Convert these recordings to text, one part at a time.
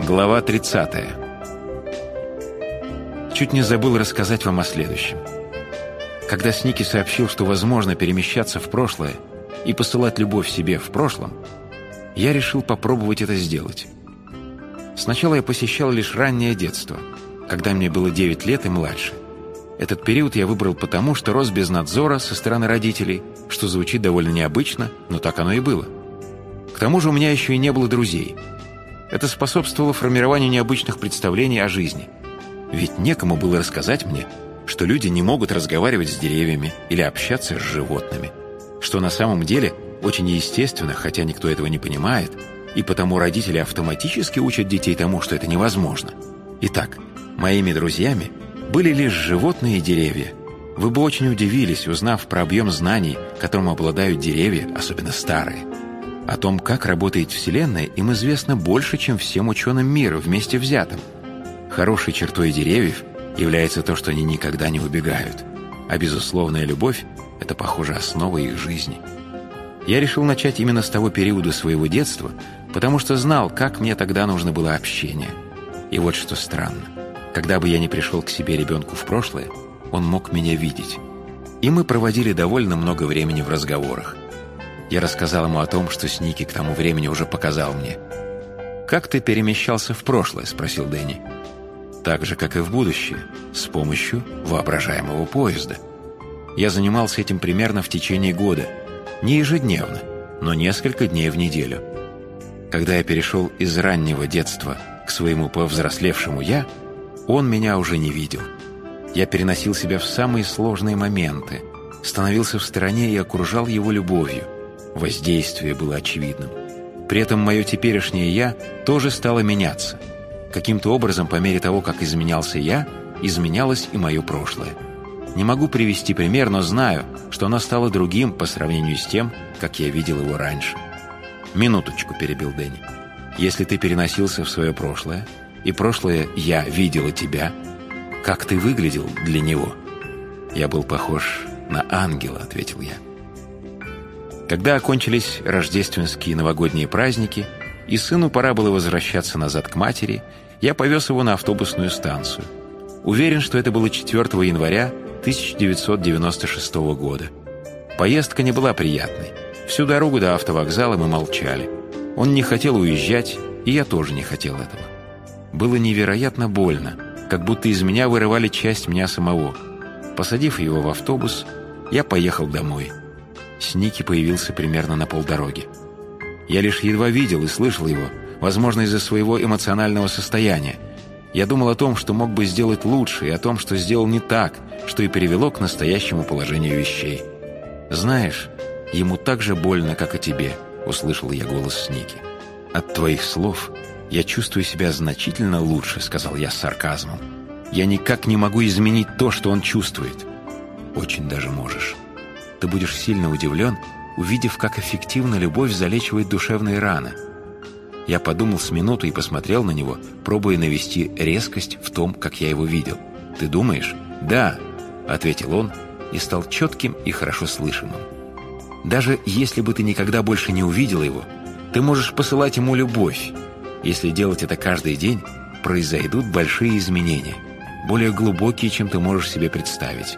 Глава 30. Чуть не забыл рассказать вам о следующем. Когда Сники сообщил, что возможно перемещаться в прошлое и посылать любовь себе в прошлом, я решил попробовать это сделать. Сначала я посещал лишь раннее детство, когда мне было 9 лет и младше. Этот период я выбрал потому, что рос без надзора со стороны родителей, что звучит довольно необычно, но так оно и было. К тому же у меня еще и не было друзей. Это способствовало формированию необычных представлений о жизни. Ведь некому было рассказать мне, что люди не могут разговаривать с деревьями или общаться с животными, что на самом деле очень естественно, хотя никто этого не понимает, и потому родители автоматически учат детей тому, что это невозможно. Итак, моими друзьями были лишь животные и деревья. Вы бы очень удивились, узнав про объем знаний, которым обладают деревья, особенно старые. О том, как работает Вселенная, им известно больше, чем всем ученым мира вместе взятым. Хорошей чертой деревьев является то, что они никогда не убегают. А безусловная любовь – это, похоже, основа их жизни. Я решил начать именно с того периода своего детства, потому что знал, как мне тогда нужно было общение. И вот что странно. Когда бы я ни пришел к себе ребенку в прошлое, он мог меня видеть. И мы проводили довольно много времени в разговорах. Я рассказал ему о том, что Сники к тому времени уже показал мне. «Как ты перемещался в прошлое?» – спросил Дэнни. «Так же, как и в будущее, с помощью воображаемого поезда. Я занимался этим примерно в течение года. Не ежедневно, но несколько дней в неделю. Когда я перешел из раннего детства к своему повзрослевшему «я», он меня уже не видел. Я переносил себя в самые сложные моменты, становился в стороне и окружал его любовью. Воздействие было очевидным. При этом мое теперешнее «я» тоже стало меняться. Каким-то образом, по мере того, как изменялся я, изменялось и мое прошлое. Не могу привести пример, но знаю, что оно стало другим по сравнению с тем, как я видел его раньше. «Минуточку», — перебил Дэнни. «Если ты переносился в свое прошлое, и прошлое «я» видела тебя, как ты выглядел для него?» «Я был похож на ангела», — ответил я. Когда окончились рождественские и новогодние праздники, и сыну пора было возвращаться назад к матери, я повез его на автобусную станцию. Уверен, что это было 4 января 1996 года. Поездка не была приятной. Всю дорогу до автовокзала мы молчали. Он не хотел уезжать, и я тоже не хотел этого. Было невероятно больно, как будто из меня вырывали часть меня самого. Посадив его в автобус, я поехал домой. Сники появился примерно на полдороги. Я лишь едва видел и слышал его, возможно, из-за своего эмоционального состояния. Я думал о том, что мог бы сделать лучше, и о том, что сделал не так, что и привело к настоящему положению вещей. «Знаешь, ему так же больно, как и тебе», — услышал я голос Сники. «От твоих слов я чувствую себя значительно лучше», — сказал я с сарказмом. «Я никак не могу изменить то, что он чувствует». «Очень даже можешь. Ты будешь сильно удивлен, увидев, как эффективно любовь залечивает душевные раны». Я подумал с минуту и посмотрел на него, пробуя навести резкость в том, как я его видел. «Ты думаешь?» «Да», — ответил он и стал четким и хорошо слышимым. «Даже если бы ты никогда больше не увидел его, ты можешь посылать ему любовь. Если делать это каждый день, произойдут большие изменения, более глубокие, чем ты можешь себе представить.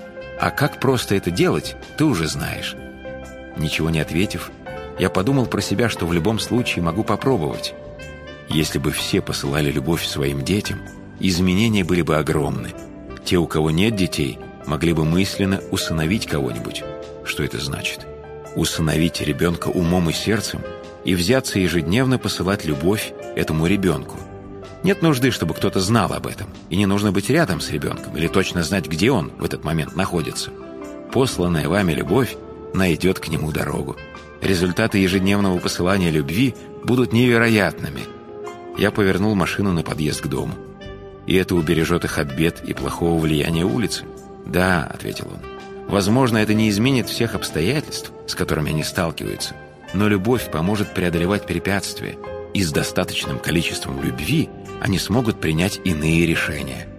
А как просто это делать, ты уже знаешь». Ничего не ответив, я подумал про себя, что в любом случае могу попробовать. Если бы все посылали любовь своим детям, изменения были бы огромны. Те, у кого нет детей, могли бы мысленно усыновить кого-нибудь. Что это значит? Усыновить ребенка умом и сердцем и взяться ежедневно посылать любовь этому ребенку. Нет нужды, чтобы кто-то знал об этом, и не нужно быть рядом с ребенком или точно знать, где он в этот момент находится. Посланная вами любовь найдет к нему дорогу. Результаты ежедневного посылания любви будут невероятными. Я повернул машину на подъезд к дому. «И это убережет их от бед и плохого влияния улицы?» «Да», — ответил он. «Возможно, это не изменит всех обстоятельств, с которыми они сталкиваются, но любовь поможет преодолевать препятствия, и с достаточным количеством любви они смогут принять иные решения».